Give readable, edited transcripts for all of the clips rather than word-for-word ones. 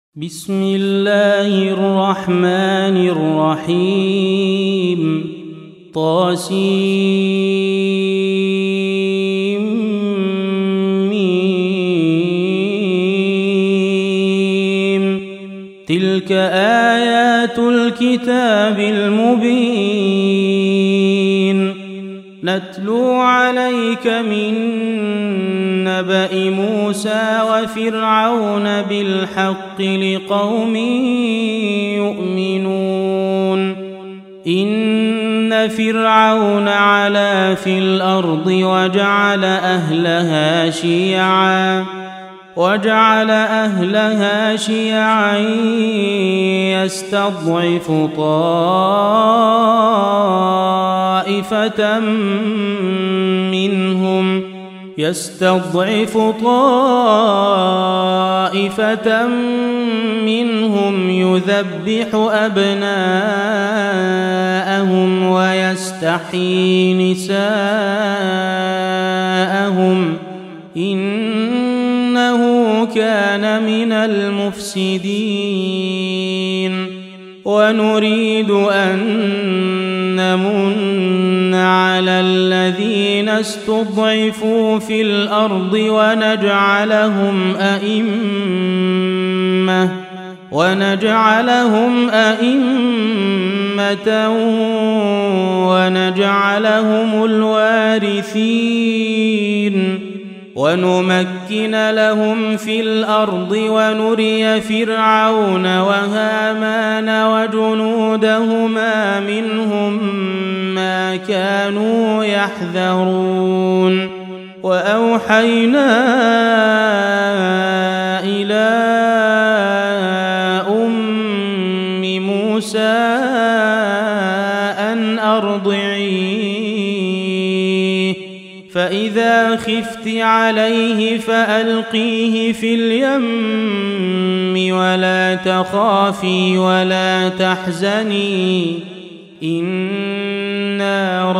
بسم الله الرحمن الرحيم طاسيم تلك آيات الكتاب المبين نتلو عليك من نبأ موسى وفرعون بالحق لقوم يؤمنون إن فرعون علا في الأرض وجعل أهلها شيعا يستضعف طائفة منهم يذبح أبناءهم ويستحيي نساءهم إنه كان من المفسدين ونريد أن نمن على الذين استضعفوا في الأرض ونجعلهم أئمة ونجعلهم الوارثين ونمكن لهم في الأرض ونري فرعون وهامان وجنودهما منهم ما كانوا يحذرون وأوحينا إلى أم موسى أن أرضعيه فإذا خفت عليه فألقيه في اليم ولا تخافي ولا تحزني إنا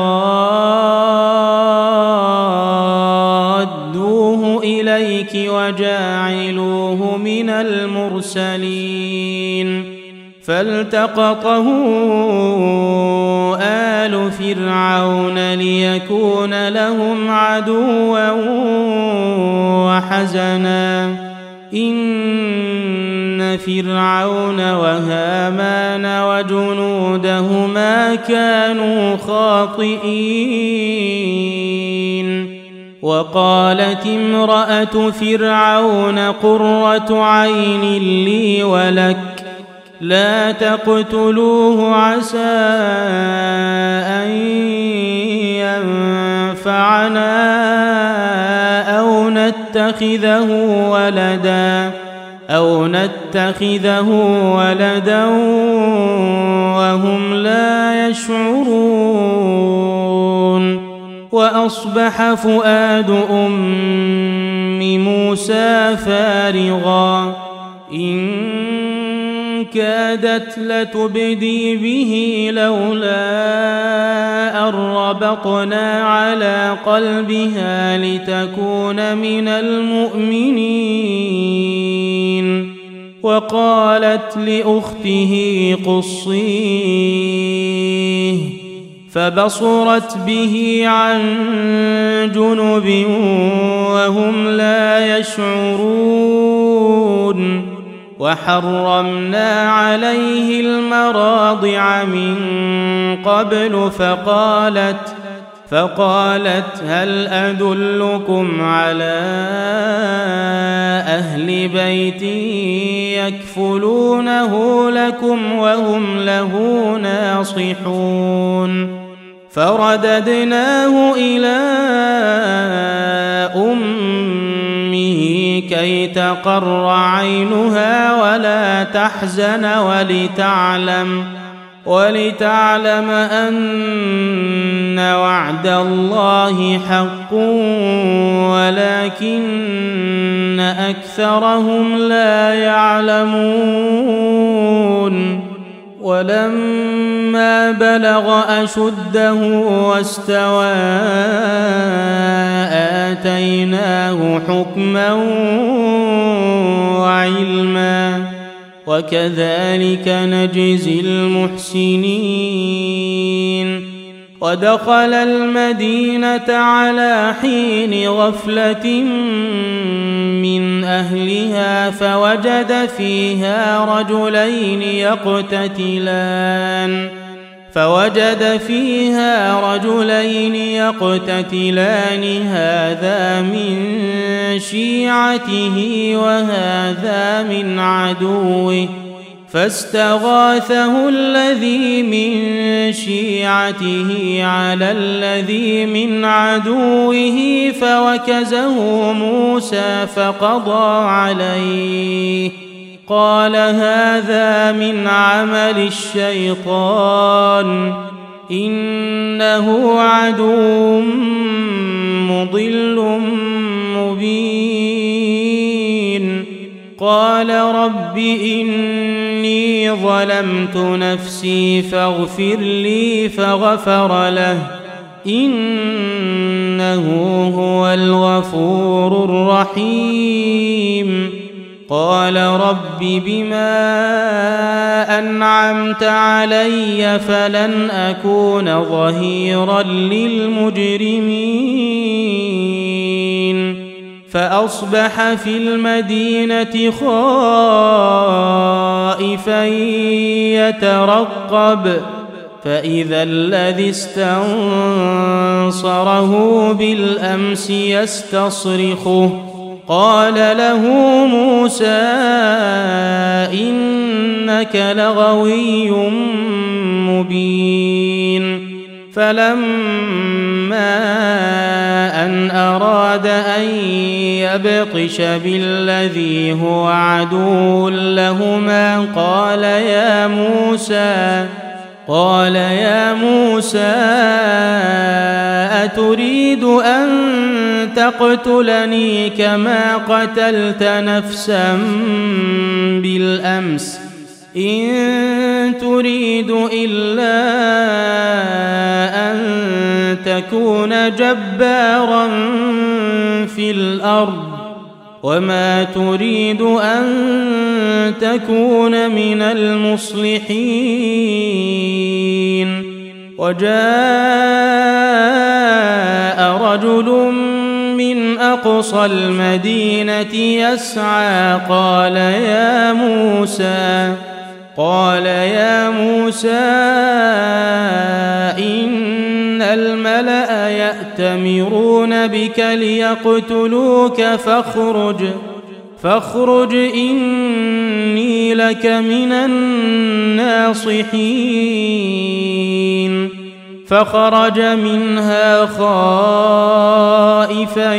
رادوه إليك وجاعلوه من المرسلين فالتقطه آل فرعون ليكون لهم عدوا وحزنا إن فرعون وهامان وجنودهما كانوا خاطئين وقالت امرأة فرعون قرة عين لي ولك لا تقتلوه عسى أن ينفعنا أو نتخذه ولدا وهم لا يشعرون وأصبح فؤاد أم موسى فارغا إن كادت لتبدي به لولا أن ربطنا على قلبها لتكون من المؤمنين وقالت لأخته قصيه فبصرت به عن جنب وهم لا يشعرون وحرمنا عليه المراضع من قبل فقالت هل أدلكم على أهل بيت يكفلونه لكم وهم له ناصحون فرددناه إلى أمه كي تقر عينها ولا تحزن ولتعلم أن وعد الله حق ولكن أكثرهم لا يعلمون ولما بلغ أشده واستوى آتيناه حكما وعلما وكذلك نجزي المحسنين. ودخل المدينة على حين غفلة من أهلها فوجد فيها رجلين يقتتلان هذا من شيعته وهذا من عدوه فاستغاثه الذي من شيعته على الذي من عدوه فوكزه موسى فقضى عليه قال هذا من عمل الشيطان إنه عدو مضل مبين. قال رب إني ظلمت نفسي فاغفر لي فغفر له إنه هو الغفور الرحيم. قال رب بما أنعمت علي فلن أكون ظهيرا للمجرمين. فأصبح في المدينة خائفا يترقب فإذا الذي استنصره بالأمس يستصرخه قال له موسى إنك لغوي مبين. فلما أن أراد أن يبطش بالذي هو عدو لهما قال يا موسى أتريد أن تقتلني كما قتلت نفسا بالأمس إن تريد إلا أن تكون جبارا في الأرض وما تريد أن تكون من المصلحين. وجاء رجل من أقصى المدينة يسعى قال يا موسى إن الملأ يأتمرون بك ليقتلوك فاخرج إني لك من الناصحين. فخرج منها خائفا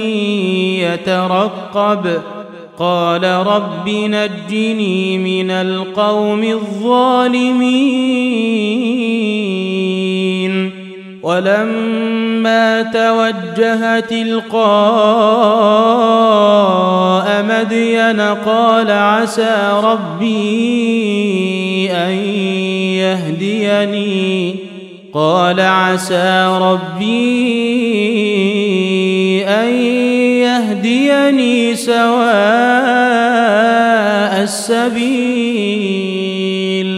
يترقب قال رب نجني من القوم الظالمين. ولما توجه تلقاء مدين قال عسى ربي أن يهديني سواء السبيل.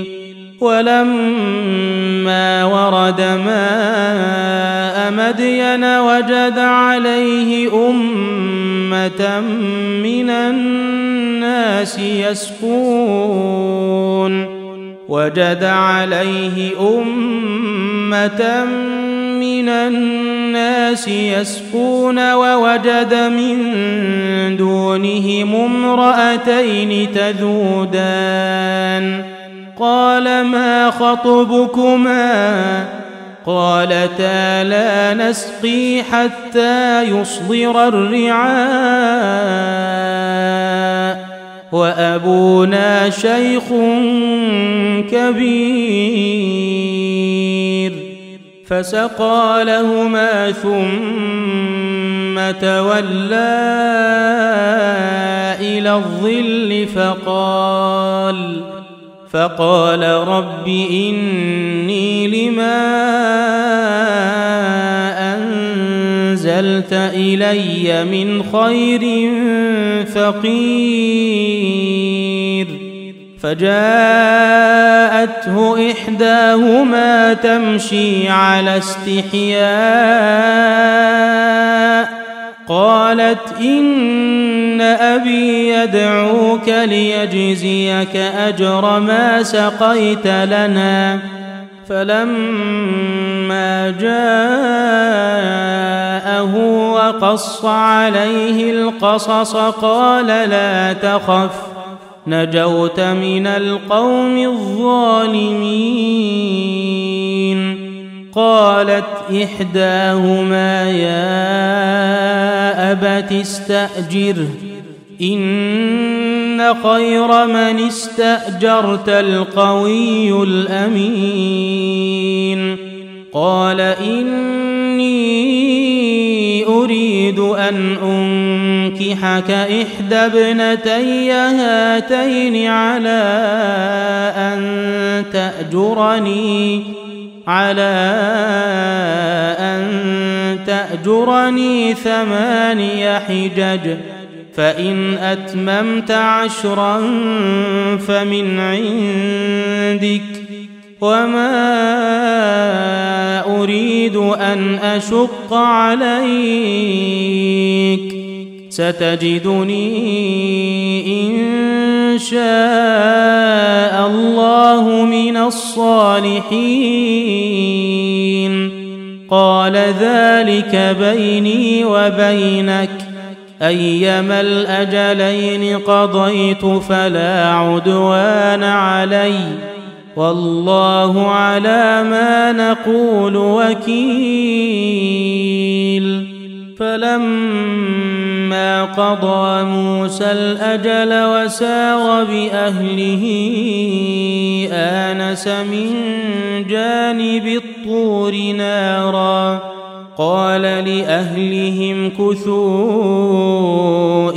ولما ورد ماء مدين وجد عليه أمة من الناس يسقون ووجد من دونهم امرأتين تذودان قال ما خطبكما قالتا لا نسقي حتى يصدر الرعاء وأبونا شيخ كبير. فسقى لهما ثم تولى إلى الظل فقال رب إني لما أنزلت إلي من خير فقير. فجاءته إحداهما تمشي على استحياء قالت إن أبي يدعوك ليجزيك أجر ما سقيت لنا. فلما جاءه وقص عليه القصص قال لا تخف نجوت من القوم الظالمين. قالت إحداهما يا أبت استأجره إن خير من استأجرت القوي الأمين. قال إني أريد أن أنكحك إحدى ابنتي هاتين على أن تأجرني 8 حجج فإن أتممت 10 فمن عندك وما أريد أن أشق عليك ستجدني إن شاء الله من الصالحين. قال ذلك بيني وبينك أيما الأجلين قضيت فلا عدوان علي والله على ما نقول وكيل. فلما قضى موسى الأجل وسار بأهله آنس من جانب الطور نارا قال لأهلهم كثوا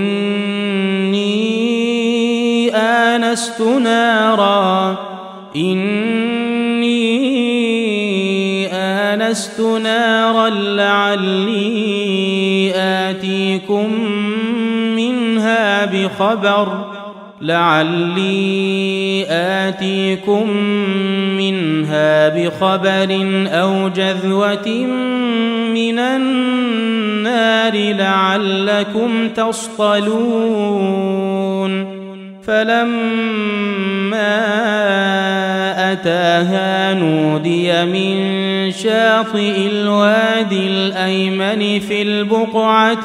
إني آنست نارا لعلي آتيكم منها بخبر أو جذوة من النار لعلكم تصطلون. فلما أتاها نودي من شاطئ الوادي الأيمن في البقعة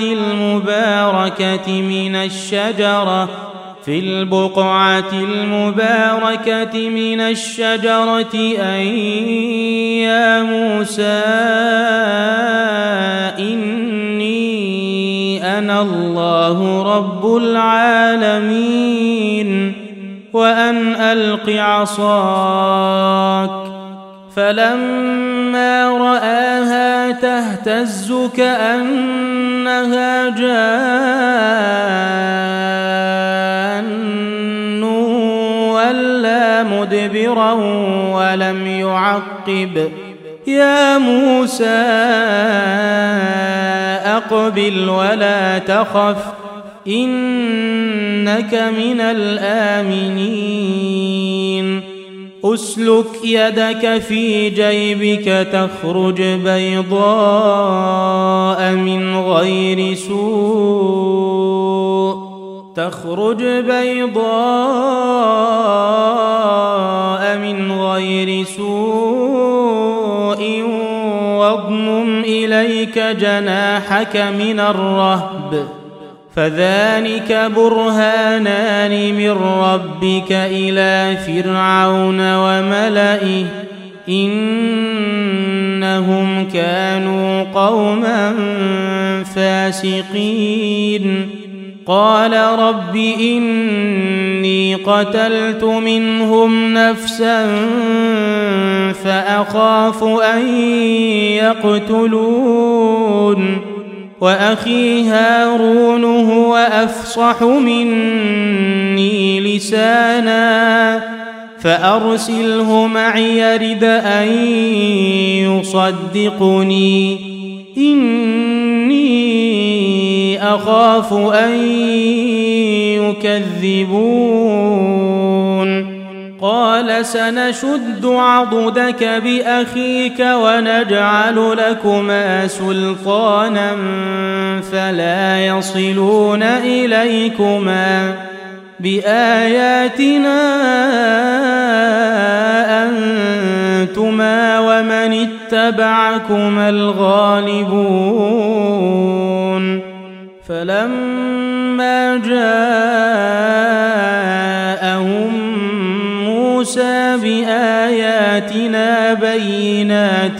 المباركة من الشجرة أن يا موسى إني أنا الله رب العالمين وأن ألق عصاك. فلما رآها تهتز كأنها جان ولا مدبرا ولم يعقب يا موسى أقبل ولا تخف إنك من الآمنين. أسلك يدك في جيبك تخرج بيضاء من غير سوء واضمم إليك جناحك من الرهب فذلك برهانان من ربك إلى فرعون وملئه إنهم كانوا قوما فاسقين. قال رب إني قتلت منهم نفسا فأخاف أن يقتلون وأخي هارون هو أفصح مني لسانا فأرسله معي يرد أن يصدقني إني أخاف أن يكذبون. قال سنشد عضدك بأخيك ونجعل لكما سلطانا فلا يصلون إليكما بآياتنا أنتما ومن اتبعكما الغالبون فلما جاءهم موسى بآياتنا بينات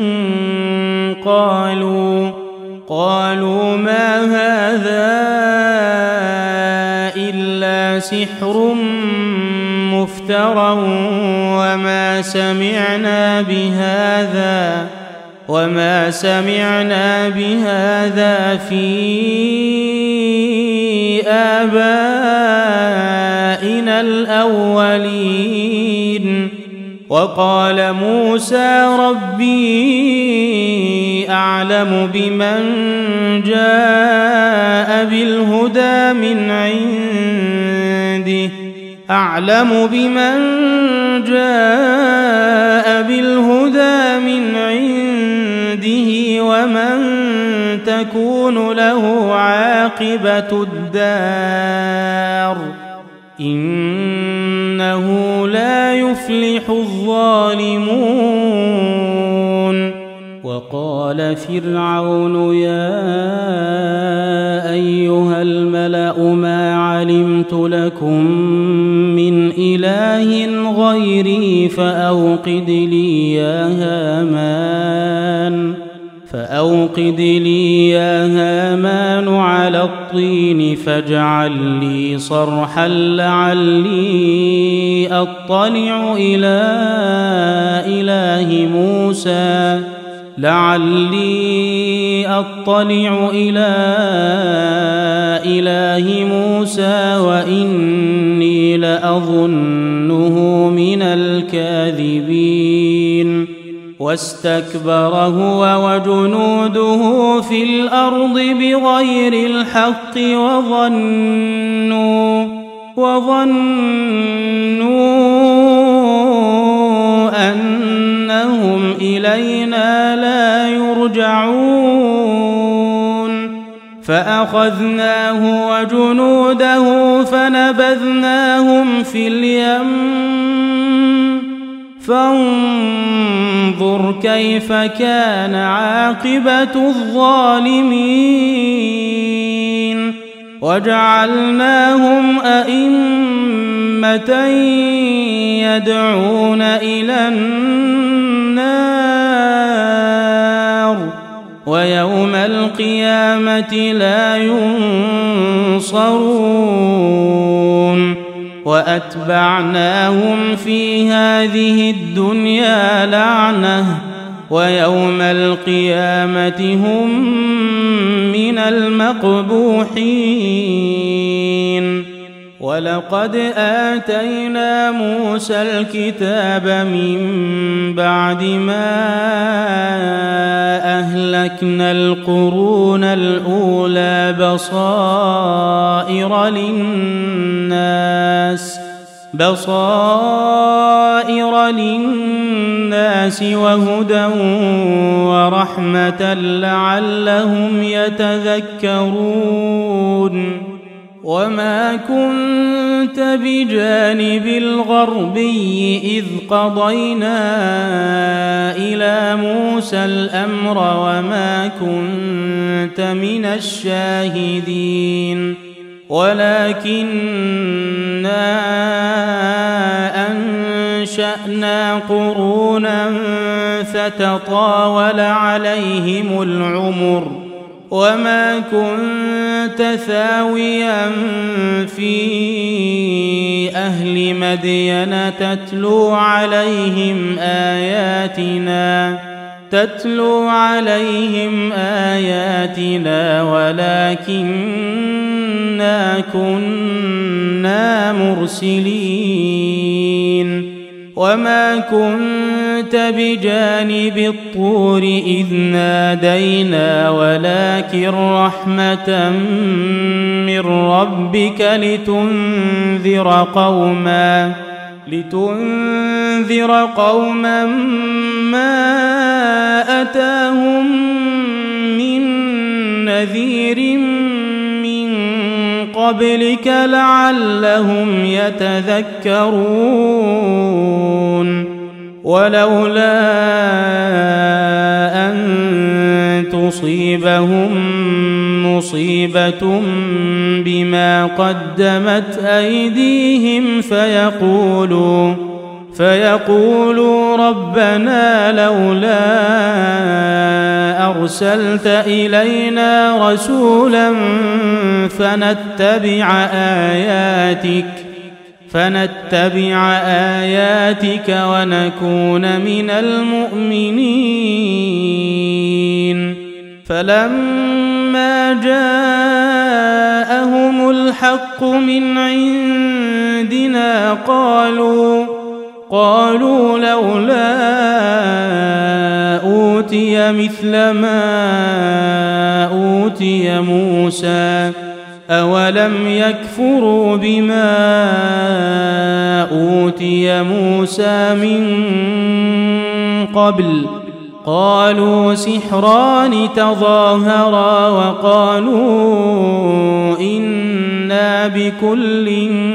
قالوا ما هذا إلا سحر مفترى وما سمعنا بهذا في آبائنا الأولين وقال موسى ربي أعلم بمن جاء بالهدى من عنده ومن تكون له عاقبة الدار إنه لا يفلح الظالمون وقال فرعون يا أيها الملأ ما علمت لكم من إله غيري فأوقد لي يا هامان على الطين فاجعل لي صرحا لعلي أطلع إلى إله موسى وإني لأظنه من الكاذبين واستكبر هو وجنوده في الأرض بغير الحق وظنوا أنهم إلينا لا يرجعون فأخذناه وجنوده فنبذناهم في اليم فانظر كيف كان عاقبة الظالمين وجعلناهم أئمة يدعون إلى النار ويوم القيامة لا ينصرون وأتبعناهم في هذه الدنيا لعنة ويوم القيامة هم من المقبوحين ولقد آتينا موسى الكتاب من بعد ما أهلكنا القرون الأولى بصائر للناس وهدى ورحمة لعلهم يتذكرون وما كنت بجانب الغربي إذ قضينا إلى موسى الأمر وما كنت من الشاهدين ولكننا أنشأنا قرونا فتطاول عليهم العمر وما كنت ثاويا في أهل مدين تتلو عليهم آياتنا ولكننا كنا مرسلين وما كنت بجانب الطور إذ نادينا ولكن رحمة لتنذر قوما ما أتاهم من نذير من قبلك لعلهم يتذكرون ولولا أن تصيبهم مصيبة بما قدمت أيديهم فيقولوا ربنا لولا أرسلت إلينا رسولا فنتبع آياتك ونكون من المؤمنين فلما جاءهم الحق من عندنا قالوا لولا أوتي مثل ما أوتي موسى أولم يكفروا بما أوتي موسى من قبل قالوا سحران تظاهرا وقالوا إنا بكل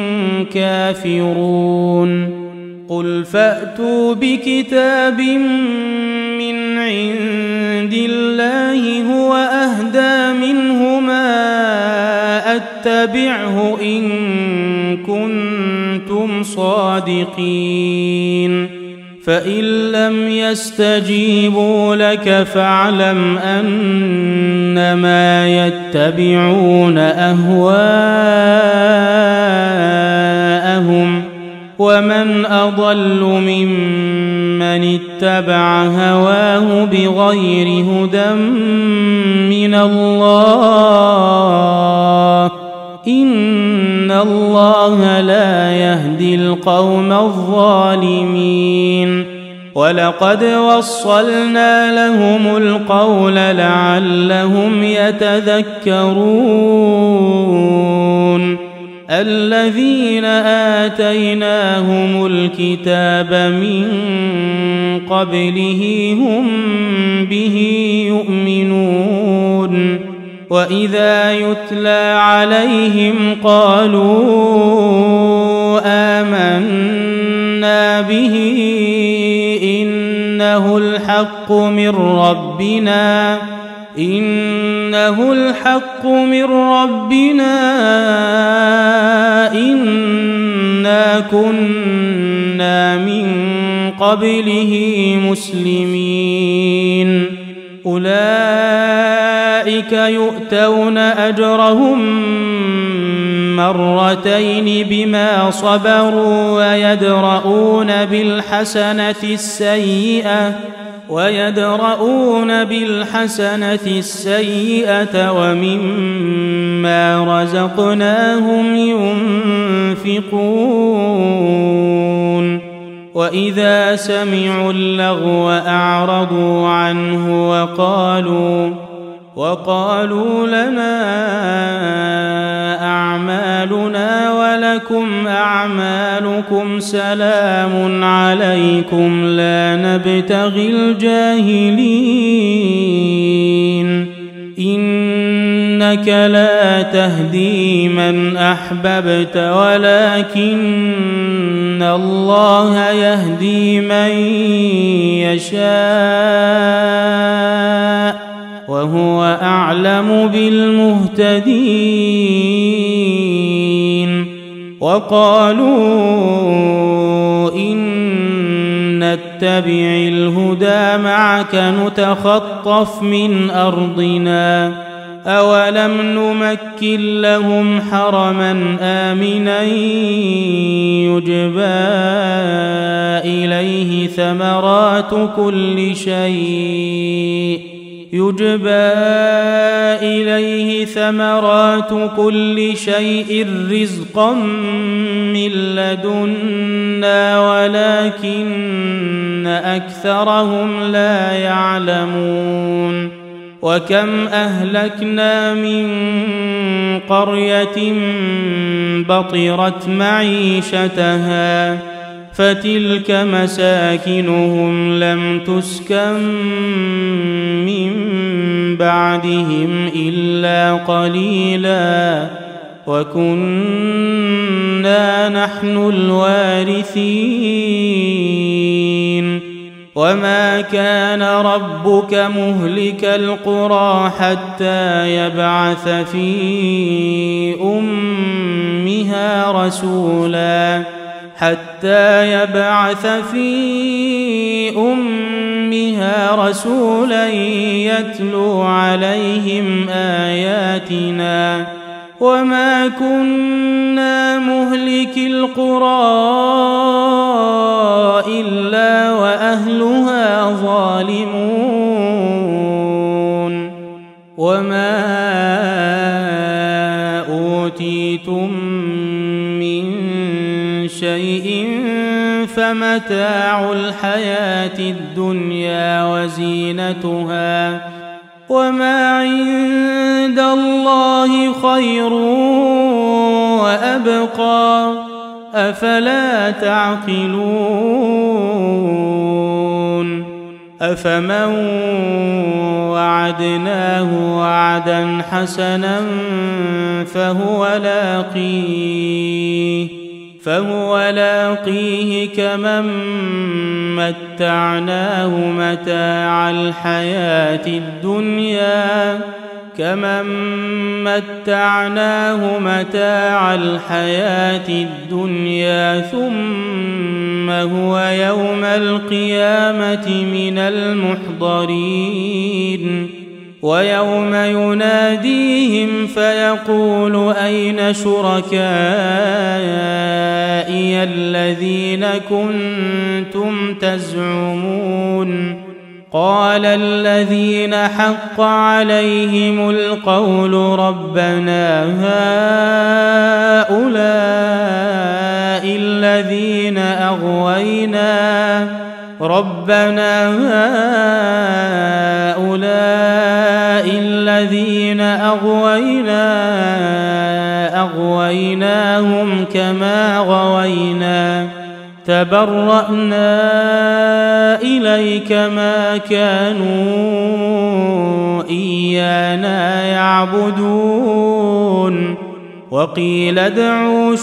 كافرون قل فأتوا بكتاب من عند الله هو أهدى منهما أتبعه إن كنتم صادقين فإن لم يستجيبوا لك فاعلم أنما يتبعون أهواءهم ومن أضل ممن اتبع هواه بغير هدى من الله إن الله لا يهدي القوم الظالمين ولقد وصلنا لهم القول لعلهم يتذكرون الذين آتيناهم الكتاب من قبله هم به يؤمنون وإذا يتلى عليهم قالوا آمنا به إنه الحق من ربنا إنا كنا من قبله مسلمين أولئك يؤتون أجرهم مرتين بما صبروا ويدرؤون بالحسنة السيئة ومما رزقناهم ينفقون وإذا سمعوا اللغو أعرضوا عنه وقالوا لنا أعمالنا ولكم أعمالكم سلام عليكم لا نبتغي الجاهلين إنك لا تهدي من أحببت ولكن الله يهدي من يشاء وهو أعلم بالمهتدين وقالوا إن نتبع الهدى معك نتخطف من أرضنا أولم نمكن لهم حرما آمنا يجبى إليه ثمرات كل شيء رزقا من لدنا ولكن أكثرهم لا يعلمون وكم أهلكنا من قرية بطرت معيشتها فتلك مساكنهم لم تسكن من بعدهم إلا قليلا وكنا نحن الوارثين وما كان ربك مهلك القرى حتى يبعث في أمها رسولا يتلو عليهم آياتنا وما كنا مهلك القرى إلا وأهلها ظالمون وما أوتيتم من شيء فمتاع الحياة الدنيا وزينتها وما عند الله خير وأبقى أفلا تعقلون أفمن وعدناه وعدا حسنا فهو لاقيه كمن متعناه متاع الحياة الدنيا ثم هو يوم القيامة من المحضرين ويوم يناديهم فيقول أين شركائي الذين كنتم تزعمون قال الذين حق عليهم القول ربنا هؤلاء الذين أغويناهم كما غوينا تبرأنا إليك ما كانوا إيانا يعبدون وقيل ادعوا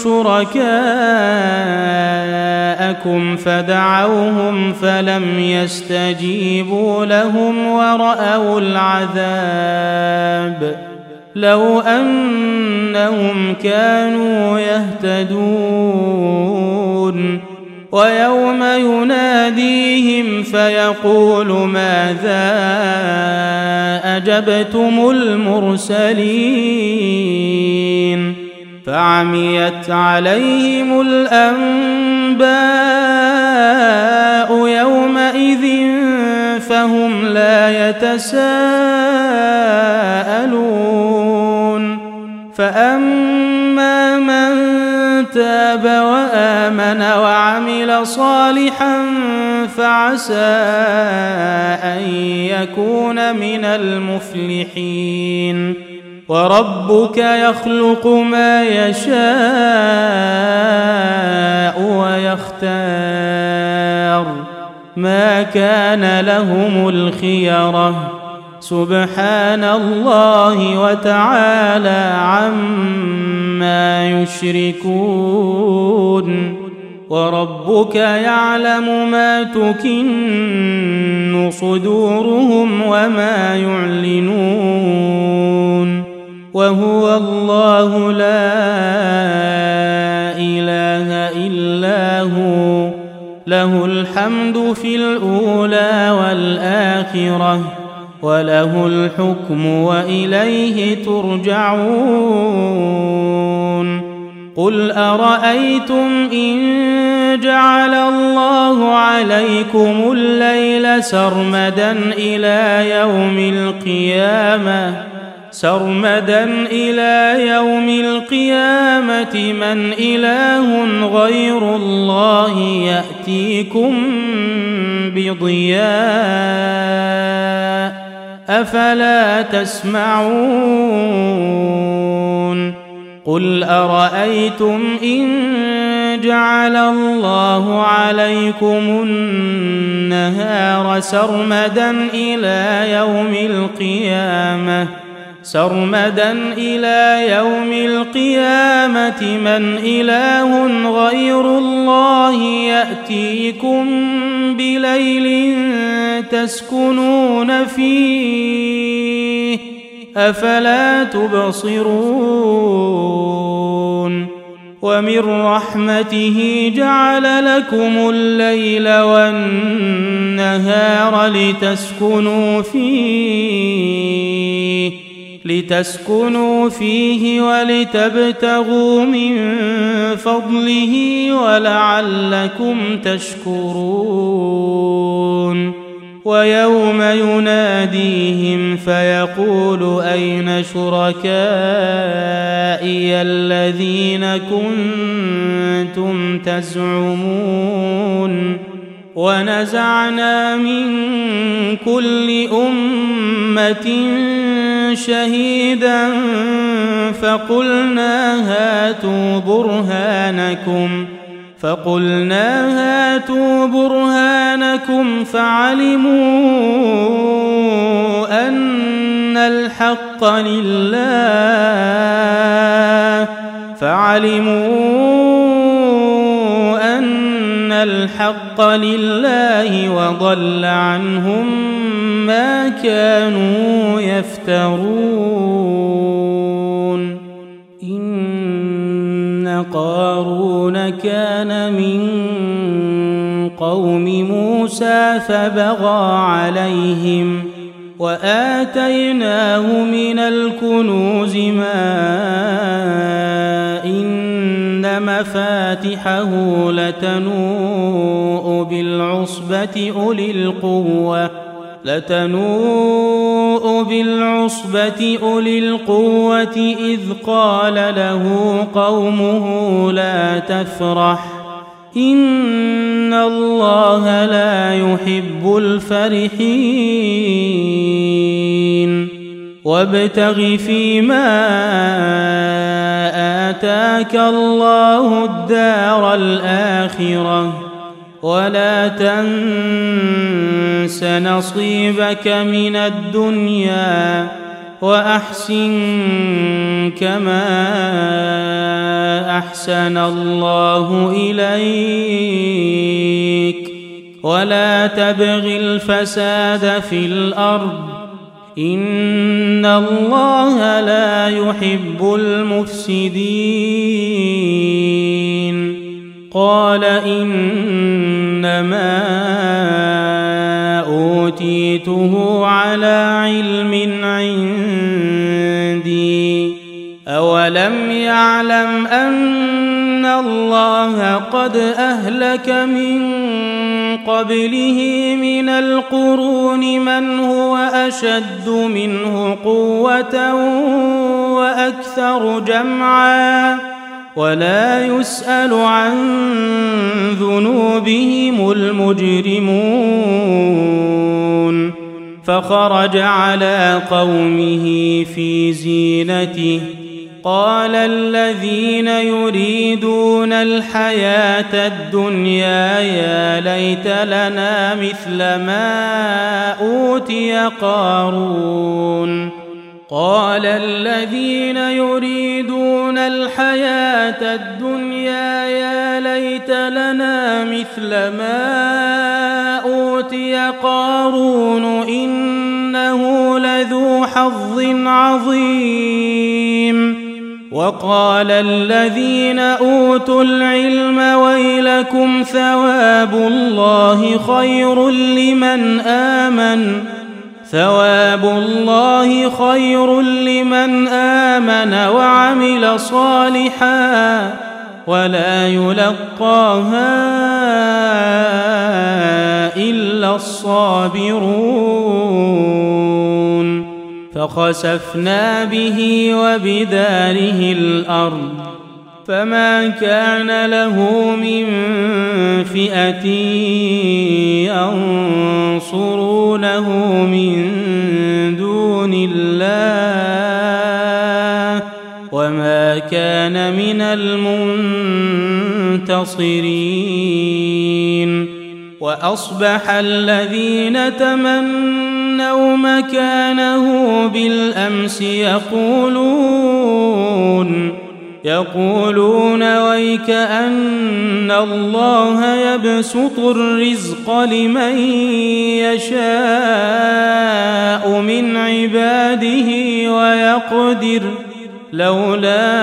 شركاءكم فدعوهم فلم يستجيبوا لهم ورأوا العذاب لو أنهم كانوا يهتدون ويوم يناديهم فيقول ماذا أجبتم المرسلين فعميت عليهم الأنباء يومئذ فهم لا يتساءلون فأما من تاب وآمن وعمل صالحا فعسى أن يكون من المفلحين وربك يخلق ما يشاء ويختار ما كان لهم الخيرة سبحان الله وتعالى عما يشركون وربك يعلم ما تكن صدورهم وما يعلنون وهو الله لا إله إلا هو له الحمد في الأولى والآخرة وله الحكم وإليه ترجعون قل أرأيتم إن جعل الله عليكم الليل سرمدا إلى يوم القيامة من إله غير الله يأتيكم بضياء أفلا تسمعون قل أرأيتم إن جعل الله عليكم النهار سرمدا إلى يوم القيامة من إله غير الله يأتيكم بليل تسكنون فيه أفلا تبصرون ومن رحمته جعل لكم الليل والنهار لتسكنوا فيه ولتبتغوا من فضله ولعلكم تشكرون ويوم يناديهم فيقول أين شركائي الذين كنتم تزعمون ونزعنا من كل أمة شهيدا فقلنا هاتوا برهانكم فعلموا أن الحق لله وضل عنهم ما كانوا يفترون إن قارون كان من قوم موسى فبغى عليهم وآتيناه من الكنوز ما إن مفاتحه لتنوء بالعصبة أولي القوة إذ قال له قومه لا تفرح إن الله لا يحب الفرحين وابتغ فيما آتاك الله الدار الآخرة ولا تنس نصيبك من الدنيا وأحسن كما أحسن الله إليك ولا تبغ الفساد في الأرض إن الله لا يحب المفسدين قال إنما أوتيته على علم عندي أولم يعلم أن الله قد أهلك من قبله من القرون من هو أشد منه قوة وأكثر جمعا ولا يسأل عن ذنوبهم المجرمون فخرج على قومه في زينته قال الذين يريدون الحياة الدنيا يا ليت لنا مثل ما أوتي قارون قال الذين يريدون الحياة الدنيا يا ليت لنا مثل ما أوتي قارون إنه لذو حظ عظيم وقال الذين أوتوا العلم ويلكم ثواب الله خير لمن آمن وعمل صالحا ولا يلقاها إلا الصابرون فخسفنا به وبداره الأرض فما كان له من فئة ينصرونه من دون الله وما كان من منتصرين وأصبح الذين تمنوا مكانه بالأمس يقولون ويك أن الله يبسط الرزق لمن يشاء من عباده ويقدر لولا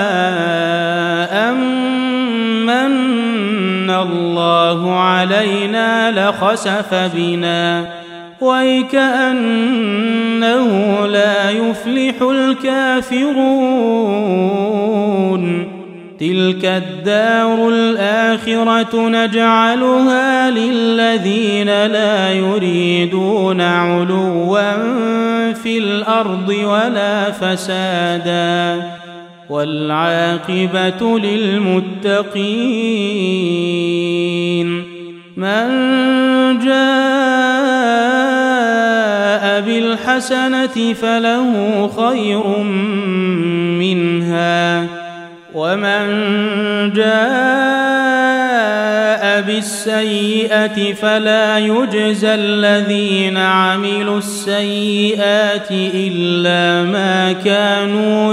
أمن الله علينا لخسف بنا ويكأنه لا يفلح الكافرون تلك الدار الآخرة نجعلها للذين لا يريدون علوا في الأرض ولا فسادا والعاقبة للمتقين من جاء بالحسنة فله خير منها ومن جاء بالسيئة فلا يجزى الذين عملوا السيئات إلا ما كانوا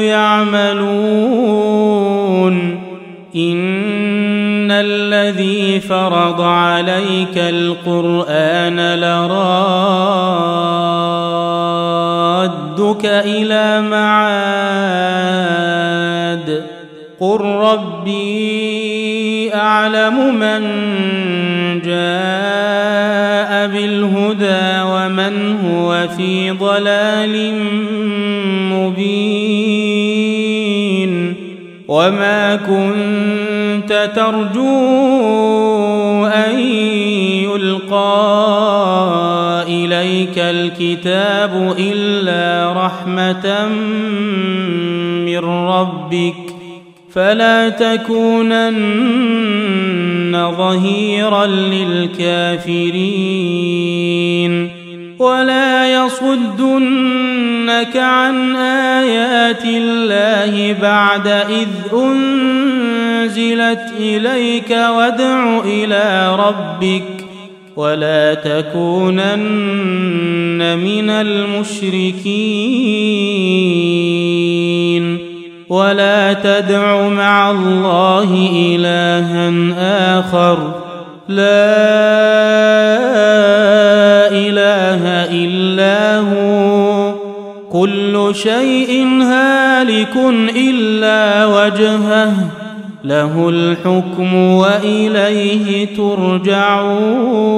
يعملون إن الذي فرض عليك القرآن لرادك إلى معاد قل ربي أعلم من جاء بالهدى ومن هو في ضلال مبين وما كنت ترجو أن يلقى إليك الكتاب إلا رحمة من ربك فلا تكونن ظهيرا للكافرين ولا يصدنك عن آيات الله بعد إذ أنزلت إليك وادع إلى ربك ولا تكونن من المشركين ولا تدع مع الله إلها آخر لا إله إلا هو كل شيء هالك إلا وجهه له الحكم وإليه ترجعون